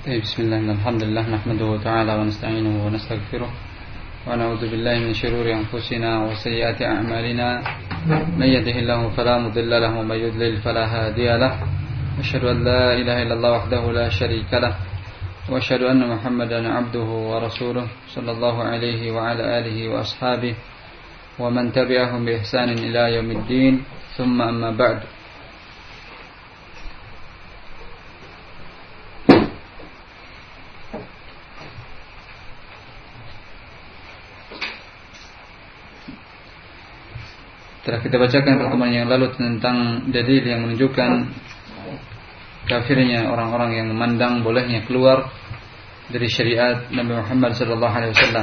بسم الله الحمد لله نحمده تعالى ونستعينه ونستغفره ونعوذ بالله من شرور أنفسنا وسيئات أعمالنا من يهده الله فلا مضل له ومن يضلل فلا هادي له أشهد أن لا إله إلا الله وحده لا شريك له وأشهد أن محمدا عبده ورسوله صلى الله عليه وعلى آله وأصحابه ومن تبعهم بإحسان إلى يوم الدين ثم أما بعد. Telah kita bacakan pertemuan yang lalu tentang dalil yang menunjukkan kafirnya orang-orang yang memandang bolehnya keluar dari syariat Nabi Muhammad SAW.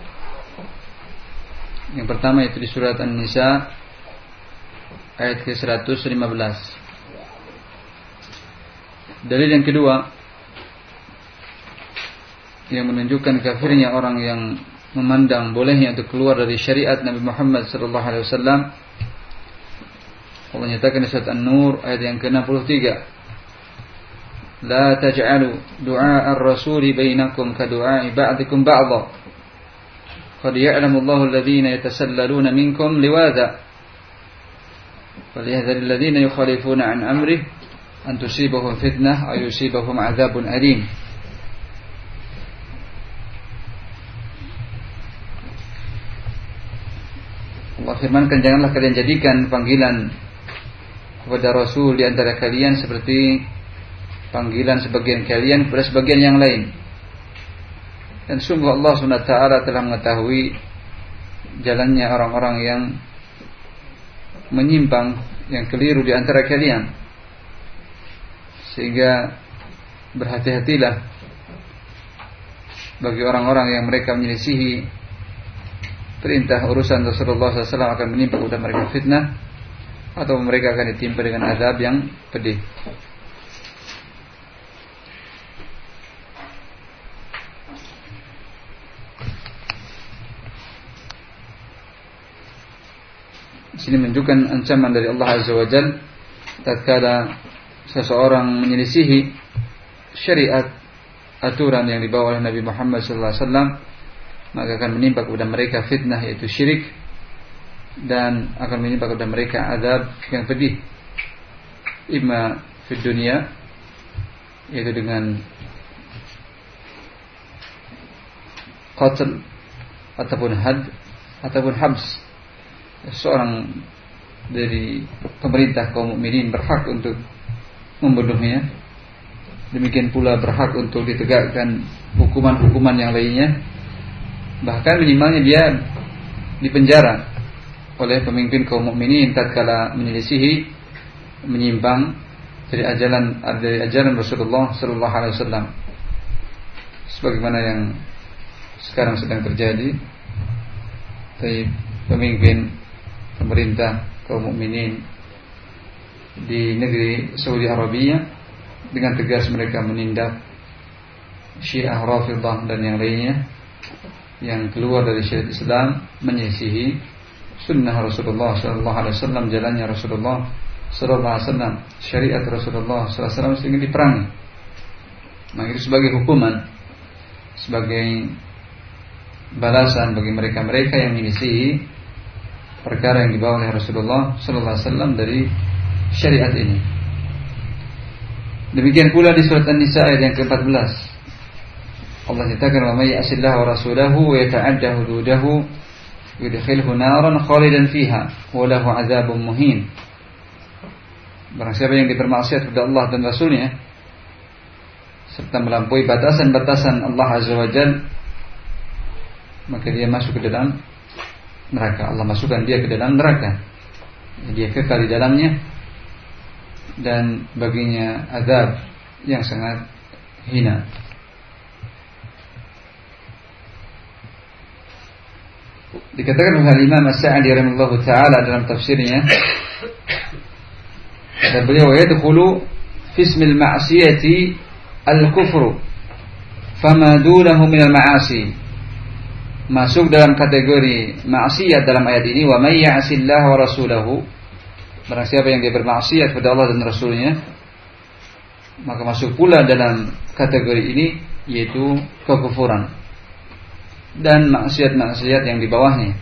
Yang pertama itu di surat An-Nisa ayat ke-115. Dalil yang kedua yang menunjukkan kafirnya orang yang memandang bolehnya untuk keluar dari syariat Nabi Muhammad SAW. Allah nyatakan di surat An-Nur ayat yang ke-63. La taj'alu du'a ar-rasuli bainakum ka du'a'i ba'dikum ba'dha. Qad ya'lamu Allahu alladhina yatasallaluna minkum liwadha. Falyahdhar alladhina yukhalifuna an amrih an tusibahum fitnah aw yusibahum 'adzabun alim. Allah firmankan, janganlah kalian jadikan panggilan kepada Rasul di antara kalian seperti panggilan sebagian kalian kepada sebagian yang lain. Dan sungguh Allah SWT telah mengetahui jalannya orang-orang yang menyimpang, yang keliru di antara kalian. Sehingga berhati-hatilah bagi orang-orang yang mereka menyelisihi perintah urusan Rasulullah SAW, akan menimpa kepada mereka fitnah atau mereka akan ditimpa dengan azab yang pedih. Sini menunjukkan ancaman dari Allah Azza wa Jalla tatkala seseorang menyelisihi syariat aturan yang dibawa oleh Nabi Muhammad SAW, maka akan menimpa kepada mereka fitnah, yaitu syirik, dan akan menimpa kepada mereka azab yang pedih, imma di dunia, yaitu dengan qatl ataupun had ataupun habs. Seorang dari pemerintah kaum mukminin berhak untuk membunuhnya, demikian pula berhak untuk ditegakkan hukuman-hukuman yang lainnya, bahkan minimalnya dia dipenjara oleh pemimpin kaum mukminin tatkala menyelisihi, menyimpang dari ajaran Rasulullah sallallahu alaihi wasallam, sebagaimana yang sekarang sedang terjadi. Tapi pemimpin pemerintah kaum mukminin di negeri Saudi Arabia dengan tegas mereka menindak Syiah, Rafidhah dan yang lainnya yang keluar dari syariat Islam, menyelisihi sunnah Rasulullah sallallahu alaihi wasallam, jalannya Rasulullah sallallahu alaihi wasallam, syariat Rasulullah sallallahu alaihi wasallam, sehingga diperangi. Maka itu sebagai hukuman, sebagai balasan bagi mereka-mereka yang menyelisihi perkara yang dibawa oleh Rasulullah sallallahu alaihi wasallam dari syariat ini. Demikian pula di surat An-Nisa ayat yang ke-14. Allah nyatakan, wa may ya'sillaha wa rasulahu wa yata'adda hududahu yudkhilhu naran khalidan fiha wa lahu 'adzabun muhin. Barang siapa yang bermaksiat kepada Allah dan Rasulnya serta melampaui batasan-batasan Allah Azza wa Jalla, maka dia masuk ke dalam neraka. Allah masukkan dia ke dalam neraka, dia kekal di dalamnya, dan baginya azab yang sangat hina. Dikatakan oleh Imam As-Sa'di rahimahullahu taala dalam tafsirnya, kata beliau, yadkhulu fi ismil ma'siyati al-kufru fama dunahu min al-ma'asi. Masuk dalam kategori maksiat dalam ayat ini, wa may ya'sillaha wa rasulahu, barang siapa yang dia bermaksiat kepada Allah dan Rasulnya, maka masuk pula dalam kategori ini, yaitu kekufuran dan maksiat-maksiat yang di bawahnya.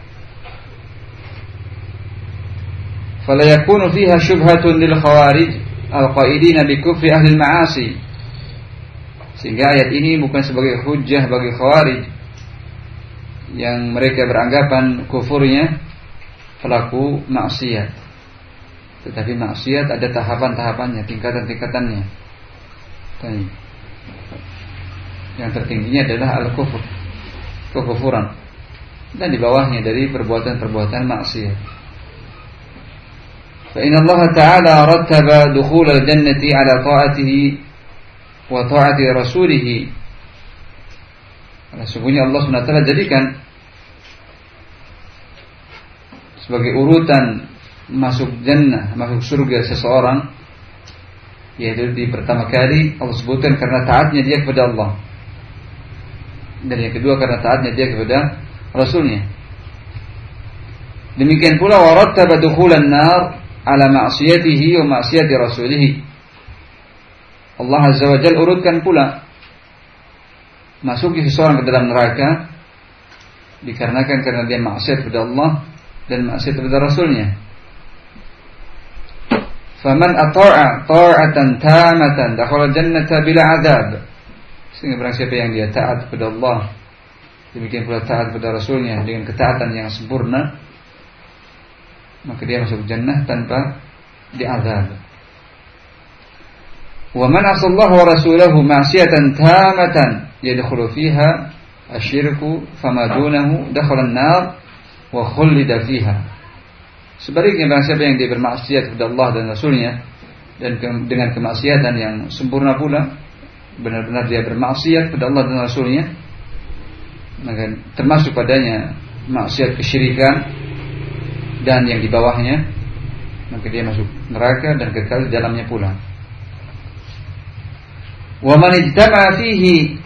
Fala yakunu fiha syubhatun lil khawarij al-qaidina bi kufri ahli al-ma'asi. Sehingga ayat ini bukan sebagai hujjah bagi khawarij yang mereka beranggapan kufurnya pelaku maksiat. Tetapi maksiat ada tahapan-tahapannya, tingkatan-tingkatannya. Yang tertingginya adalah al-kufur, kekufuran, dan di bawahnya dari perbuatan-perbuatan maksiat. Fa inna Allah Ta'ala rattaba dukhul al-jannati ala ta'atihi wa ta'ati rasulih. Sesungguhnya Allah SWT jadikan sebagai urutan masuk jannah, masuk surga seseorang, yaitu di pertama kali Allah sebutkan karena taatnya dia kepada Allah, dan yang kedua karena taatnya dia kepada Rasulnya. Demikian pula warattaba dukhulan nar ala ma'siyatihi wa ma'siyati rasulih. Allah Azza wa Jalla urutkan pula masuknya seseorang ke dalam neraka dikarenakan karena dia maksiat kepada Allah dan maksiat kepada Rasulnya. Faman ata'a ta'atan tamatan dakhala jannata bila adab. Sehingga barang siapa yang dia taat kepada Allah, demikian pula taat kepada Rasulnya dengan ketaatan yang sempurna, maka dia masuk jannah tanpa diazab. Wa man asallahu wa rasulahu ma'siyatan tamatan yadkhulu fiha asyirku fama dunahu dakhala an-nar wa khullida fiha. Sebaliknya barang siapa yang dia bermaksiat kepada Allah dan Rasulnya dan dengan kemaksiatan yang sempurna pula, benar-benar dia bermaksiat kepada Allah dan Rasulnya, maka termasuk padanya maksiat kesyirikan dan yang di bawahnya, maka dia masuk neraka dan kekal di dalamnya pula. Wa man ijtama'a fihi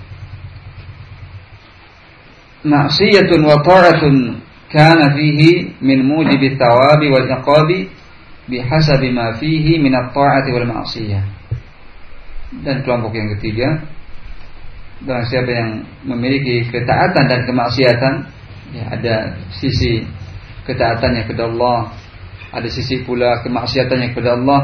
ma'siyatun wa ta'atun kana fihi min mujibi thawabi wal iqabi bihasabi ma fihi min at-ta'ati wal ma'siyah. Dan kelompok yang ketiga, barang siapa yang memiliki ketaatan dan kemaksiatan, ya, ada sisi ketaatannya kepada Allah, ada sisi pula kemaksiatannya kepada Allah,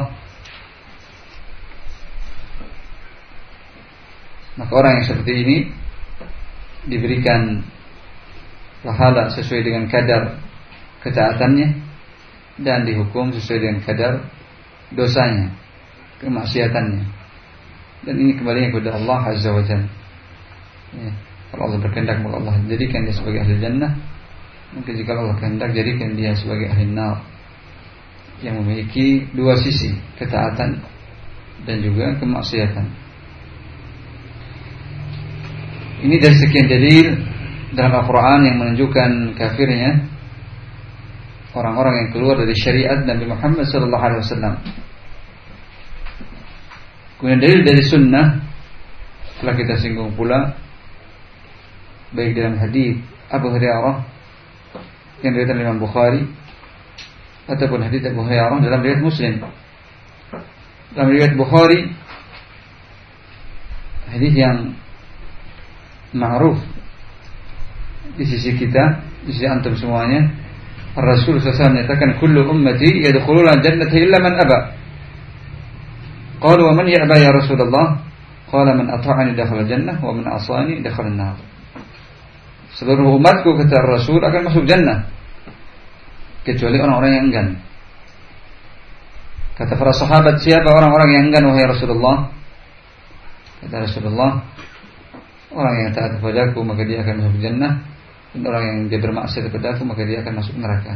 maka orang yang seperti ini diberikan pahala sesuai dengan kadar ketaatannya dan dihukum sesuai dengan kadar dosanya, kemaksiatannya. Dan ini kembali kepada Allah Azza wa Jalla. Ya, kalau Allah berkehendak, maka Allah jadikan dia sebagai ahli jannah. Mungkin jika Allah kehendak, jadikan dia sebagai ahli nar, yang memiliki dua sisi, ketaatan dan juga kemaksiatan. Ini dari sekian dalil dalam Al-Quran yang menunjukkan kafirnya orang-orang yang keluar dari syariat Nabi Muhammad SAW. Kemudian dalil dari sunnah telah kita singgung pula, baik dalam hadis Abu Hurairah yang diriwayatkan Imam Bukhari ataupun hadis Abu Hurairah dalam riwayat Muslim. Dalam riwayat Bukhari, hadis yang ma'ruf di sisi kita, di sisi antum semuanya, Rasul SAW menyatakan kullu ummati yadkhuluna jannata illa man aba. Qalu wa man ya'ba ya Rasulullah? Qala man ata'ani dakhala jannah wa man asani dakhala an-nar. Seluruh umatku, kata Rasul, akan masuk jannah kecuali orang-orang yang enggan. Kata para sahabat, siapa orang-orang yang enggan wahai Rasulullah? Kata Rasulullah, orang yang taat kepadaku maka dia akan masuk jannah, dan orang yang dia bermaksiat kepadaku maka dia akan masuk neraka.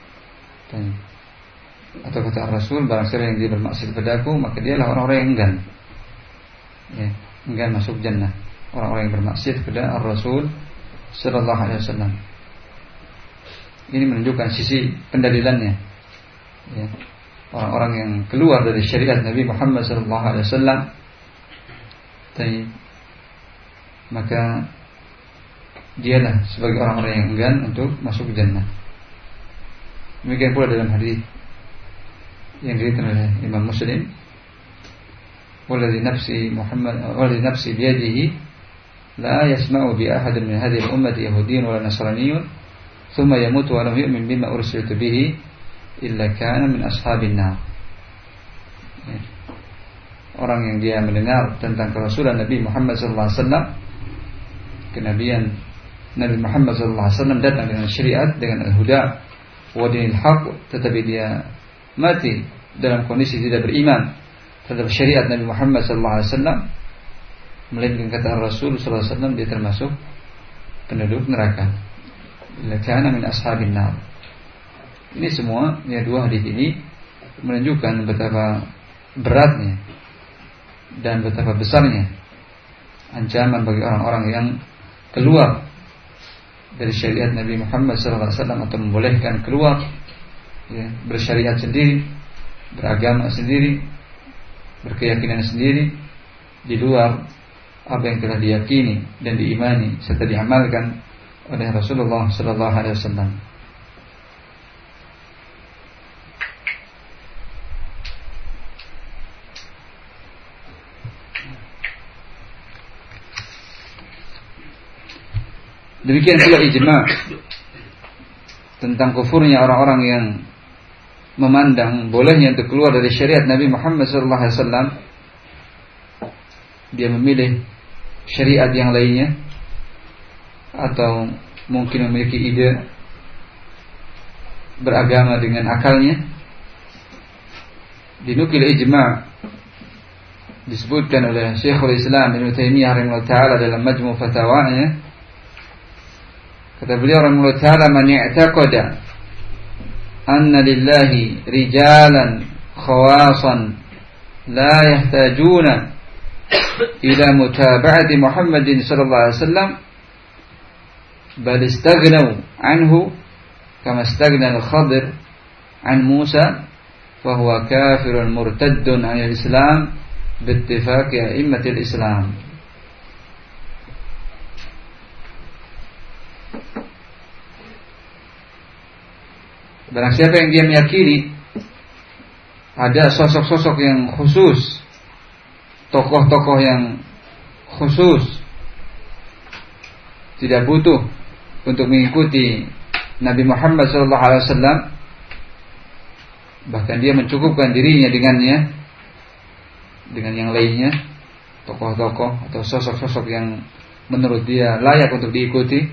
Atau kata Rasul, barang siapa yang dia bermaksiat kepadaku maka dialah orang-orang yang enggan, ya, enggan masuk jannah. Orang-orang yang bermaksiat kepada Rasul Sallallahu Alaihi Wasallam. Ini menunjukkan sisi pendalilannya, ya. Orang-orang yang keluar dari syariat Nabi Muhammad Sallallahu Alaihi Wasallam, maka dialah sebagai orang-orang yang enggan untuk masuk jannah. Demikian pula dalam hadis yang diriwayatkan oleh Imam Muslim Walladzi nafsi biyadihi la yasma'u bi ahadin min hadhihi al-ummati yahudiyyun wala nasraniyyun thumma yamutu wa lam yu'min bima ursiltu bihi illa kana min ashabin nar. Orang yang dia mendengar tentang kerasulan Nabi Muhammad sallallahu alaihi wasallam, kenabian Nabi Muhammad sallallahu alaihi wasallam datang dengan syariat, dengan al-huda wa dinil haq, tetapi dia mati dalam kondisi tidak beriman terhadap syariat Nabi Muhammad sallallahu alaihi wasallam, melainkan kata Rasul sallallahu alaihi wasallam dia termasuk penduduk neraka. Illa kana min ashabin nar. Ini semua, ya, dua hadis ini menunjukkan betapa beratnya dan betapa besarnya ancaman bagi orang-orang yang keluar dari syariat Nabi Muhammad sallallahu alaihi wasallam atau membolehkan keluar, ya, bersyariat sendiri, beragama sendiri, berkeyakinan sendiri di luar apa yang telah diyakini dan diimani serta diamalkan oleh Rasulullah sallallahu alaihi wasallam. Demikian pula ijma' tentang kufurnya orang-orang yang memandang bolehnya untuk keluar dari syariat Nabi Muhammad SAW. Dia memilih syariat yang lainnya atau mungkin memiliki ide beragama dengan akalnya. Dinukil ijma' disebutkan oleh Syekhul Islam Ibnu Taimiyah rahimahullah taala dalam Majmu' Fatawanya. Kata beliau rahimahullah ta'ala, man i'taqada anna lillahi rijalan khawasan la yahtajuna ila mutaba'ati Muhammadin sallallahu alaihi wasallam bal istaghnaw anhu kama istaghna al-Khadir an Musa fa huwa kafirun murtaddun 'an al-Islam biittifaqi a'immatil Islam. Barang siapa yang dia meyakini ada sosok-sosok yang khusus, tokoh-tokoh yang khusus, tidak butuh untuk mengikuti Nabi Muhammad SAW, bahkan dia mencukupkan dirinya dengannya, dengan yang lainnya, tokoh-tokoh atau sosok-sosok yang menurut dia layak untuk diikuti,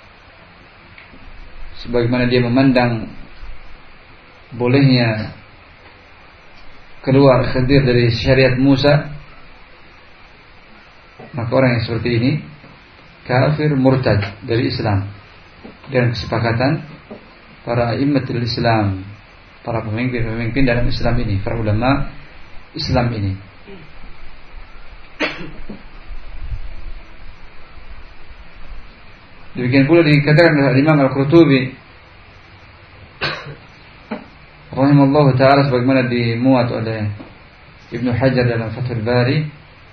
sebagaimana dia memandang bolehnya keluar Khidir dari syariat Musa, maka orang yang seperti ini kafir murtad dari Islam dengan kesepakatan para a'immatul Islam, para pemimpin dalam Islam ini, para ulama Islam ini. Demikian pula dikatakan oleh Imam Al-Qurtubi rahimallahu ta'ala, sebagaimana dimuat oleh Ibnu Hajar dalam Fathul Bari.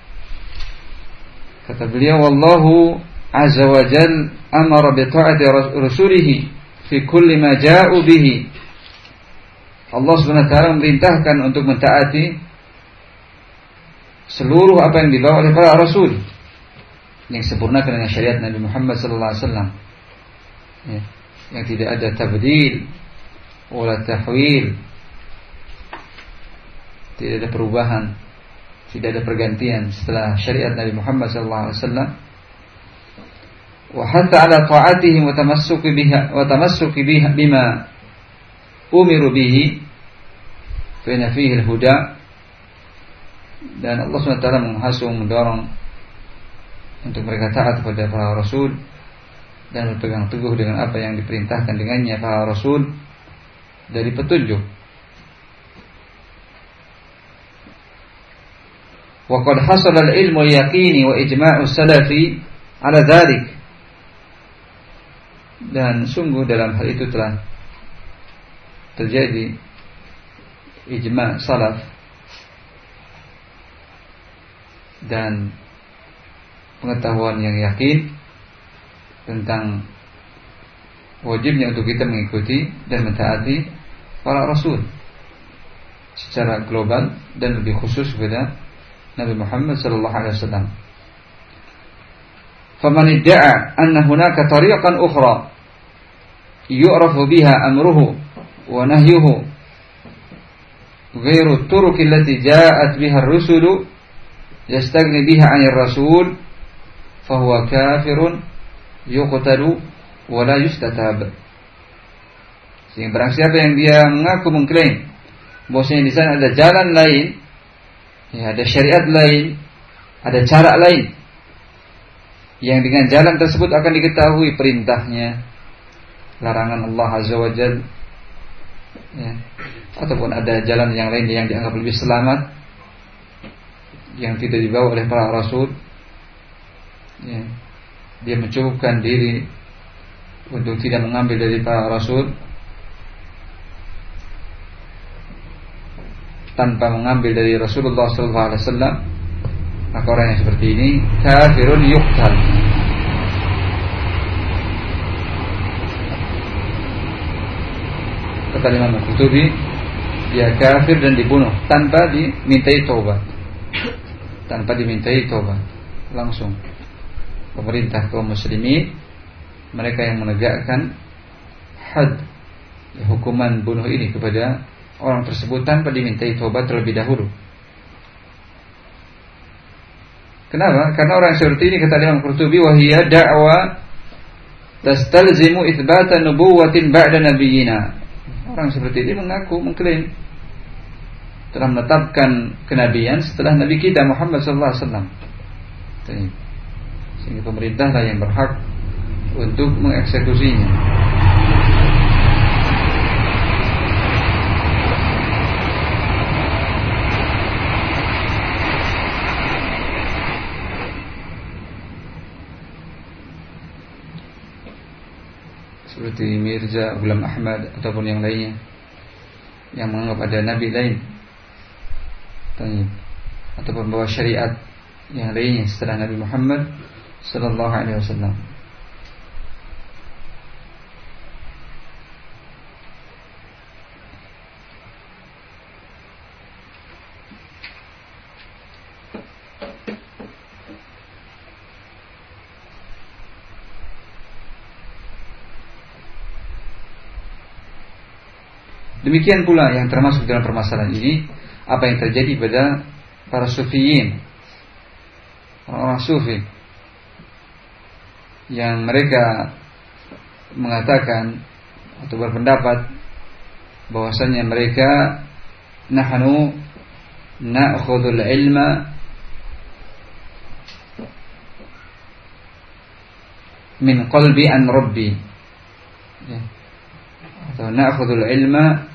Kata beliau, wallahu azza wa jal amara bi ta'ati rasulihi fi kulli ma ja'u bihi. Allah Subhanahu wa ta'ala memerintahkan untuk mentaati seluruh apa yang dibawa oleh para rasul yang sempurnakan dengan syariat Nabi Muhammad sallallahu alaihi wasallam, ya, yang tidak ada tabdil wala tahwil, tidak ada perubahan, tidak ada pergantian setelah syariat Nabi Muhammad sallallahu alaihi wasallam. Wa hatta ala ta'atihim wa tamassuki biha bima umiru bihi fa inna fihi al-huda. Dan Allah SWT menghasung, mendorong untuk mereka taat kepada para rasul dan berpegang teguh dengan apa yang diperintahkan dengannya para rasul dari petunjuk. Wa qad hasala al-ilmu al-yaqini wa ijma'u salafi ala dhalik. Dan sungguh dalam hal itu telah terjadi ijma' salaf dan pengetahuan yang yakin tentang wajibnya untuk kita mengikuti dan mentaati para rasul secara global dan lebih khusus kepada Nabi Muhammad sallallahu alaihi wasallam. Faman idda'a anna hunaka tariqan ukhra yu'rafu biha amruhu wa nahyuhu ghairu turuq allati ja'at biha ar-rusulu yastaghni biha 'anil rasul fahuwa kafirun yuqtalu wa la yustatab. Sehingga barang siapa yang dia mengaku mengklaim bahwasanya di sana ada jalan lain, ya, ada syariat lain, ada cara lain, yang dengan jalan tersebut akan diketahui perintahnya, larangan Allah Azza wa Jalla, ya, ataupun ada jalan yang lain yang dianggap lebih selamat, yang tidak dibawa oleh para rasul, ya, dia mencukupkan diri untuk tidak mengambil dari para rasul, tanpa mengambil dari Rasulullah SAW, maka orang yang seperti ini kafirun yuqtal. Kata Imam Al-Qurtubi, dia kafir dan dibunuh tanpa dimintai taubat. Tanpa dimintai taubat, langsung pemerintah kaum muslimin, mereka yang menegakkan had, ya, hukuman bunuh ini kepada orang tersebut tanpa dimintai taubat terlebih dahulu. Kenapa? Karena orang seperti ini, kata Imam Qurtubi, wahiyya da'wa tastalzimu itsbatan nubuwatin ba'da nabiyina. Orang seperti ini mengaku, mengklaim telah menetapkan kenabian setelah Nabi kita Muhammad sallallahu alaihi wasallam. Sehingga pemerintahlah yang berhak untuk mengeksekusinya. Seperti Mirza Ghulam Ahmad ataupun yang lainnya yang menganggap ada nabi lain, ataupun bawa syariat yang lainnya setelah Nabi Muhammad sallallahu alaihi wasallam. Demikian pula yang termasuk dalam permasalahan ini apa yang terjadi pada para sufiyin, orang-orang sufi, yang mereka mengatakan atau berpendapat bahwasanya mereka nahnu na'khudul ilma min qalbi an rabbi, ya, atau na'khudul ilma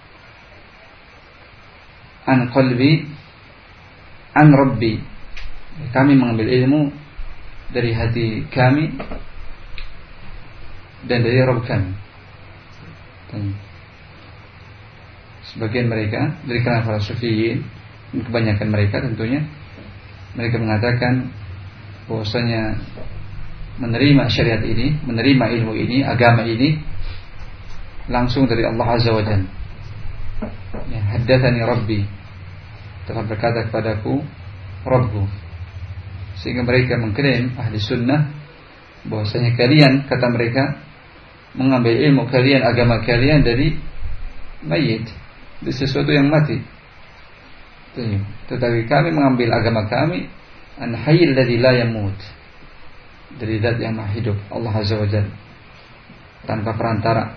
an qalbi an rabbi, kami mengambil ilmu dari hati kami dan dari Rabb kami. Sebagian mereka dari kalangan para sufiyin, kebanyakan mereka tentunya, mereka mengatakan bahwasanya menerima syariat ini, menerima ilmu ini, agama ini langsung dari Allah Azza wa Jalla. Ya, haddatsani Rabbi, telah berkata kepadaku Rabbku. Sehingga mereka mengklaim ahli sunnah bahwasanya kalian, kata mereka, mengambil ilmu kalian, agama kalian dari mayit, dari sesuatu yang mati. Tetapi kami mengambil agama kami an hayyil ladzi la yamut, dari zat yang maha hidup, Allah Azza wa Jalla, tanpa perantara.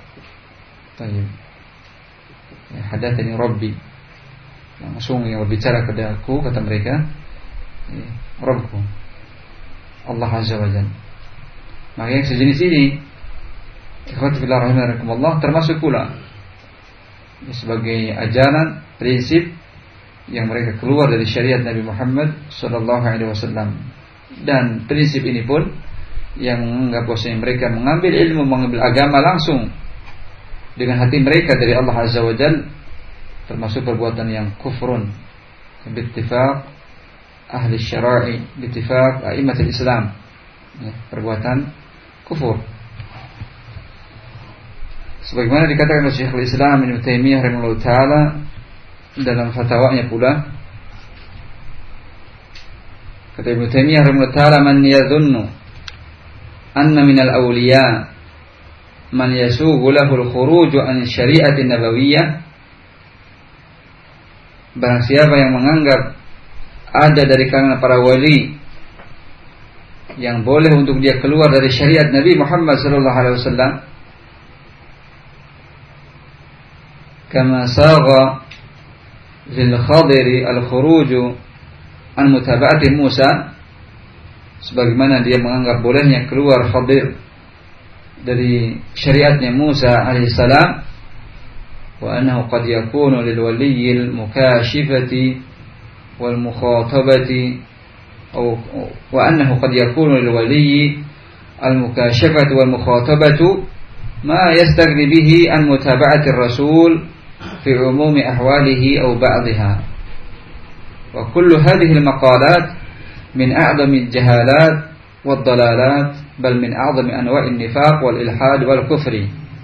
Ya, hadatsani Rabbi, langsung yang berbicara kepada-Ku, kata mereka, ya, Rabbku, Allah Azza wa Jalla. Maka yang sejenis ini, ikhwati fillah rahimakumullah, termasuk pula ya, sebagai ajaran, prinsip yang mereka keluar dari syariat Nabi Muhammad sallallahu alaihi wasallam. Dan prinsip ini pun yang menganggap bahwasanya mereka mengambil ilmu, mengambil agama langsung dengan hati mereka dari Allah Azza wa Jalla, termasuk perbuatan yang kufrun bittifaq ahli syara'i, bittifaq a'immatul Islam, ya, perbuatan kufur. Sebagaimana dikatakan oleh Syekhul Islam Ibnu Taimiyah rahimahullah taala dalam fatwanya pula, Kata Ibnu Taimiyah rahimahullah taala, man yadhunnu anna minal awliya man yasugu lahu al-khuruj an syari'ati nabawiyyah, barang siapa yang menganggap ada dari kalangan para wali yang boleh untuk dia keluar dari syariat Nabi Muhammad sallallahu alaihi wasallam, kama sagha lil Khadir al-khuruj an mutaba'ati Musa, sebagaimana dia menganggap bolehnya keluar Khadir dari syariatnya Musa alaihissalam, wa annahu qad yakunu lil waliyil mukashifati wal mukhatabati, wa annahu qad yakunu lil waliyyi al mukashafati wal mukhatabatu ma yastaghni bihi an mutaba'ati ar-rasul fi umumi ahwalihi aw ba'dihha. وكل هذه المقالات من أعظم الجهالات والضلالات بل من أعظم أنواع النفاق والإلحاد والكفر.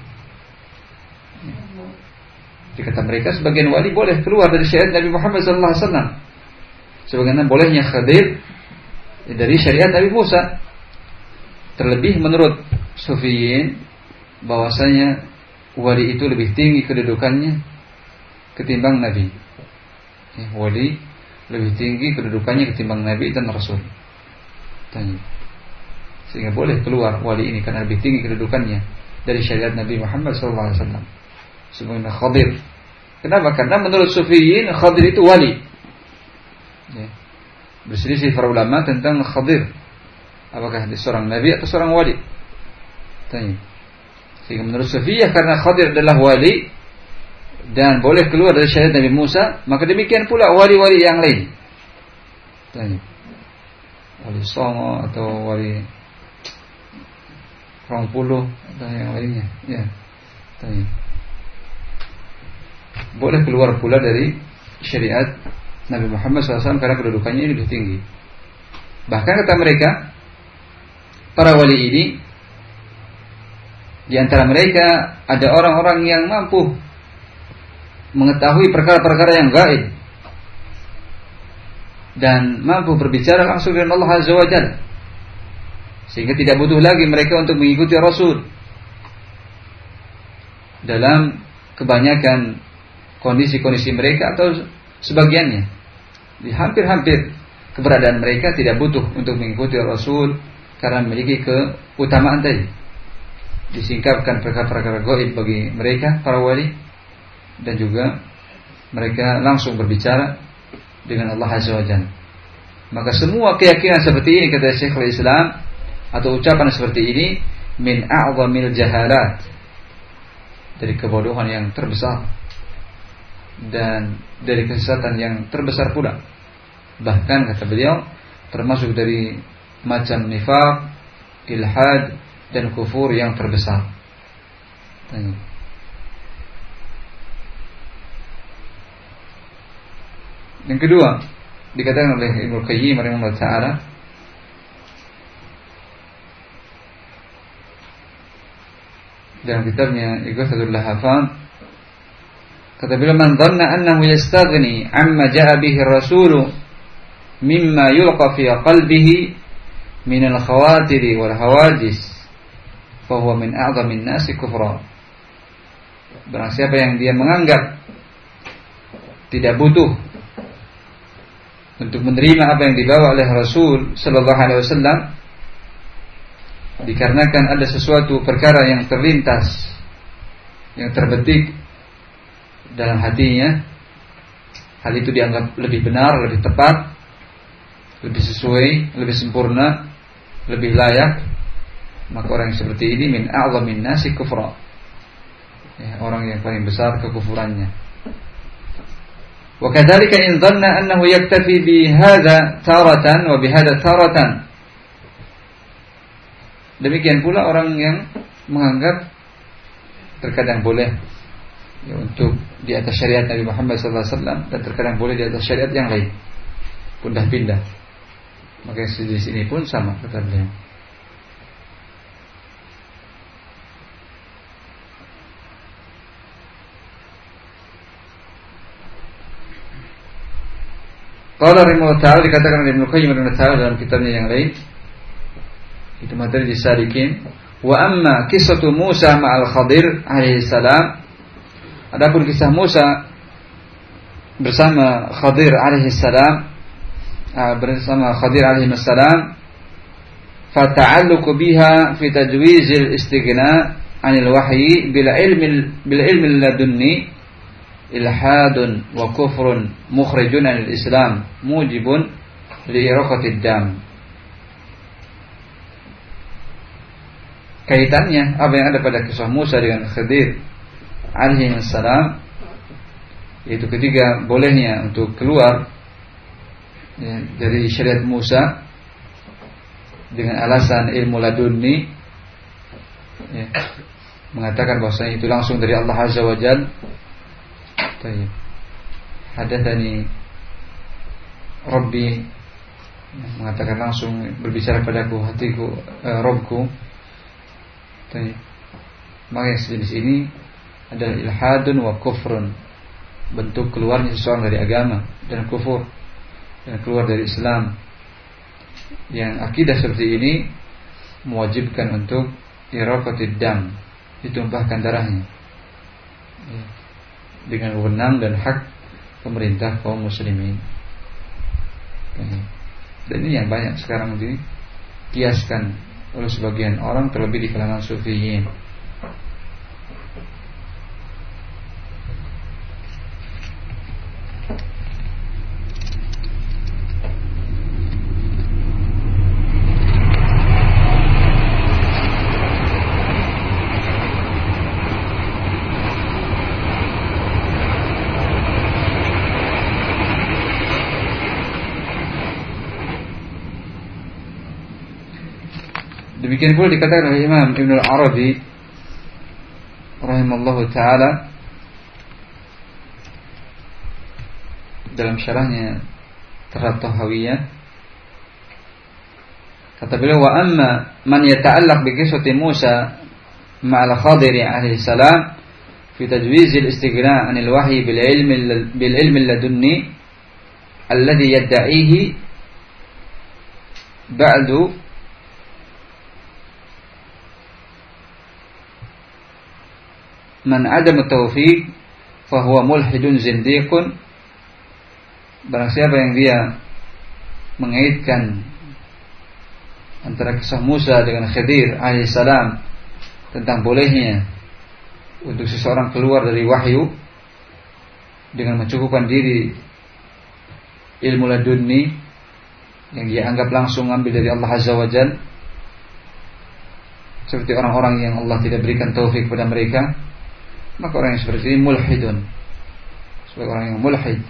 Dikata mereka sebagian wali boleh keluar dari syariat Nabi Muhammad SAW, sebagaimana bolehnya Khadir dari syariat Nabi Musa. Terlebih menurut Sufiyin bahwasanya wali itu lebih tinggi kedudukannya ketimbang Nabi. Wali lebih tinggi kedudukannya ketimbang Nabi dan Rasul. Sehingga boleh keluar wali ini karena lebih tinggi kedudukannya dari syariat Nabi Muhammad SAW. Sebagaimana Khadir. Kenapa? Karena menurut Sufiyin Khadir itu wali. Berselisih para ulama tentang Khadir, apakah dia seorang Nabi atau seorang wali. Sehingga menurut Sufiyah karena Khadir adalah wali dan boleh keluar dari syariat Nabi Musa, maka demikian pula wali-wali yang lain. Wali Songo atau wali Rongpuluh atau yang lainnya, ya. Boleh keluar pula dari syariat Nabi Muhammad SAW karena kedudukannya lebih tinggi. Bahkan kata mereka, para wali ini, di antara mereka ada orang-orang yang mampu mengetahui perkara-perkara yang gaib dan mampu berbicara langsung dengan Allah Azza wa Jalla, sehingga tidak butuh lagi mereka untuk mengikuti Rasul dalam kebanyakan kondisi-kondisi mereka atau sebagiannya. Di hampir-hampir keberadaan mereka tidak butuh untuk mengikuti Rasul karena memiliki keutamaan tadi. Disingkapkan perkara-perkara gaib bagi mereka para wali, dan juga mereka langsung berbicara dengan Allah Azza wa Jalla. Maka semua keyakinan seperti ini, kata Syekhul Islam, atau ucapan seperti ini, min a'zamil jahalat, dari kebodohan yang terbesar dan dari kesesatan yang terbesar pula. Bahkan kata beliau termasuk dari macam nifaq, ilhad dan kufur yang terbesar. Yang kedua dikatakan oleh Ibnu Qayyim rahimahullah taala, dalam kitabnya Ighathatul Lahafan, kata beliau, man dhanna annahu yastaghni amma jaa bihi ar-rasul mimma yulqa fi qalbihi min al-khawatir wal hawadis fa huwa min a'zamin nasi kufra. Barang siapa yang dia menganggap tidak butuh untuk menerima apa yang dibawa oleh Rasul sallallahu alaihi wasallam, dikarenakan ada sesuatu perkara yang terlintas, yang terbetik dalam hatinya, hal itu dianggap lebih benar, lebih tepat, lebih sesuai, lebih sempurna, lebih layak, maka orang yang seperti ini min a'zamin nasi kufra, orang yang paling besar kekufurannya. Wa kadzalika in dhanna annahu yaktafi bi hadza taratan wa bi hadza taratan. Demikian pula orang yang menganggap terkadang boleh untuk di atas syariat Nabi Muhammad SAW dan terkadang boleh di atas syariat yang lain, pindah-pindah. Maka di sini pun sama kata beliau. Qala rahimahullah ta'ala, dikatakan oleh Ibnu Qayyim rahimahullah dalam kitabnya yang lain, itu materi disarikin. Wa amma kisatu Musa ma'al Khadir alaihi salam, adapun kisah Musa bersama Khadir alaihi salam, fata'alluqu biha fi tajwizil istighna 'anil wahyi bil ilmi ladunni ilhadun wa kufrun mukhrijun 'anil Islam mujibun li iraqatid dam. Kaitannya apa yang ada pada kisah Musa dengan Khadir alaihi salam, yaitu ketiga bolehnya untuk keluar dari syariat Musa dengan alasan ilmu ladunni, mengatakan bahwasanya itu langsung dari Allah Azza wa Jalla. Hadatsani Rabbi, mengatakan langsung berbicara padaku hatiku, Rabbku. Maka yang sejenis ini adalah ilhadun wa kufrun, bentuk keluarnya seseorang dari agama dan kufur, dan keluar dari Islam. Yang akidah seperti ini mewajibkan untuk iraqatid dam, ditumpahkan darahnya dengan wewenang dan hak pemerintah kaum muslimin. Dan ini yang banyak sekarang dikiaskan oleh sebagian orang, terlebih di kalangan sufiyin. Demikian pula dikatakan oleh Imam Ibn al-Arabi rahimallahu ta'ala dalam syarahnya Terhad Tahawiyah, kata beliau, wa amma man yata'allaq bi qissati Musa ma'al Khadir alaihi salam fi tajwiz al-istighna' 'anil wahyi bil ilmi ladunni alladhi yadda'ihi ba'du man adam taufiq fahuwa mulhidun zindiqun. Barang siapa yang dia mengaitkan antara kisah Musa dengan Khidir alaihissalam tentang bolehnya untuk seseorang keluar dari wahyu dengan mencukupkan diri ilmu ladunni yang dia anggap langsung ambil dari Allah Azza wa Jalla, seperti orang-orang yang Allah tidak berikan taufik kepada mereka, maka orang yang seperti ini mulhidun, sebagai orang yang mulhid,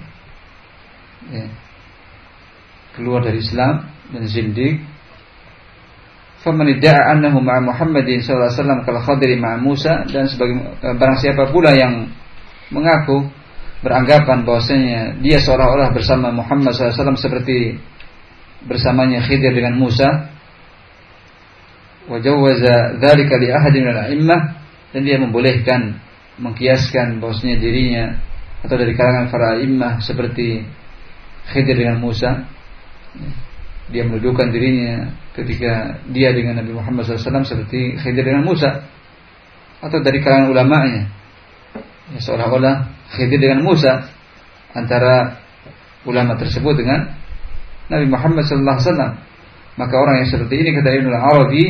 keluar dari Islam dan zindiq. Faman idda'a annahu ma'a Muhammadin sallallahu alaihi wasallam kal Khadir ma'a Musa, dan sebagai barang siapa pula yang mengaku beranggapan bahwasanya dia seolah-olah bersama Muhammad sallallahu alaihi wasallam seperti bersamanya Khidir dengan Musa, wa jawwaza dzalika li ahadin min al-a'immah, dan dia membolehkan, mengkiaskan bahwasanya dirinya atau dari kalangan para a'immah seperti Khidir dengan Musa. Dia mendudukan dirinya ketika dia dengan Nabi Muhammad SAW seperti Khidir dengan Musa, atau dari kalangan ulama'nya, seolah-olah Khidir dengan Musa, antara ulama tersebut dengan Nabi Muhammad SAW. Maka orang yang seperti ini, kata Ibnu Arabi,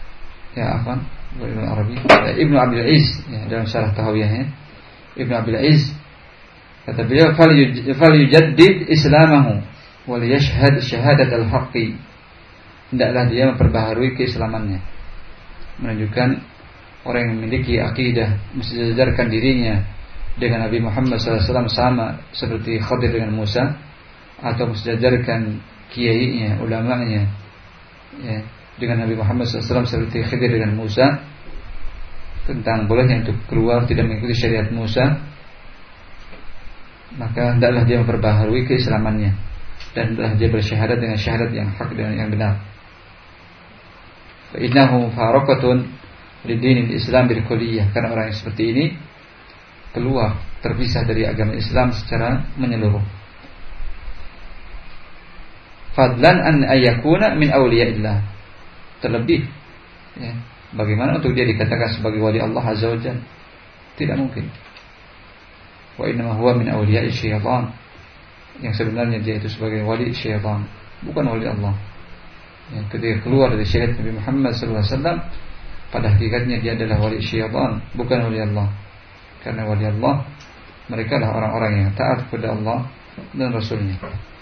Ibnu Abdul Aziz, dalam syarah Tahawiyahnya, Ibnu Abdul Aziz kata beliau, fal yujaddid islamahu wal yashhad syahadat al-haqqi, hendaklah dia memperbaharui keislamannya, menunjukkan orang yang memiliki akidah mensejajarkan dirinya dengan Nabi Muhammad SAW sama seperti Khadir dengan Musa, atau mensejajarkan kiainya, ulamanya dengan Nabi Muhammad SAW seperti Khidir dengan Musa, tentang bolehnya untuk keluar tidak mengikuti syariat Musa, maka hendaklah dia memperbaharui keislamannya, dan hendaklah dia bersyahadat dengan syahadat yang hak dan yang benar. Fa innahu faraqatun lidinil Islam bil kulliyah, karena orang yang seperti ini keluar, terpisah dari agama Islam secara menyeluruh. Fadlan an ayyakuna min awliyaillah. Terlebih ya, bagaimana untuk dia dikatakan sebagai wali Allah Azza wa Jalla? Tidak mungkin. Wa inna huwa min awliya'i syaitan. Yang sebenarnya dia itu sebagai wali syaitan, bukan wali Allah. Ya, ketika keluar dari syariat Nabi Muhammad SAW, pada hakikatnya dia adalah wali syaitan, bukan wali Allah. Karena wali Allah, mereka lah orang-orang yang taat kepada Allah dan Rasulnya.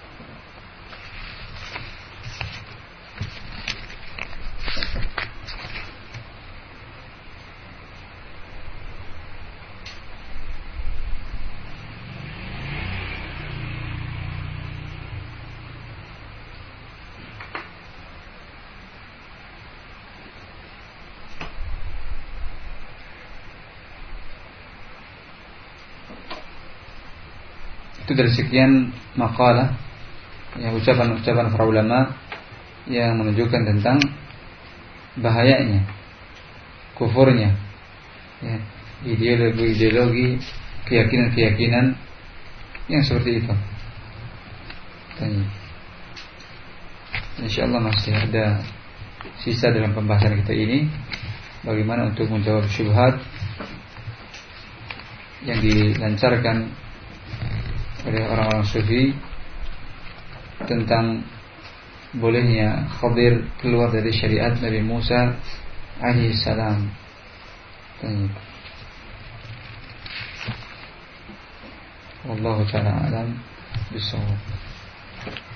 Itu dari sekian makalah, ya, ucapan-ucapan para ulama yang menunjukkan tentang bahayanya, kufurnya, ya, ideologi, keyakinan-keyakinan yang seperti itu. Insyaallah masih ada sisa dalam pembahasan kita ini, bagaimana untuk menjawab syubhat yang dilancarkan oleh orang-orang sufi tentang bolehnya Khadir keluar dari syariat Nabi Musa alaihi salam. Wallahu ta'ala alam bisawab.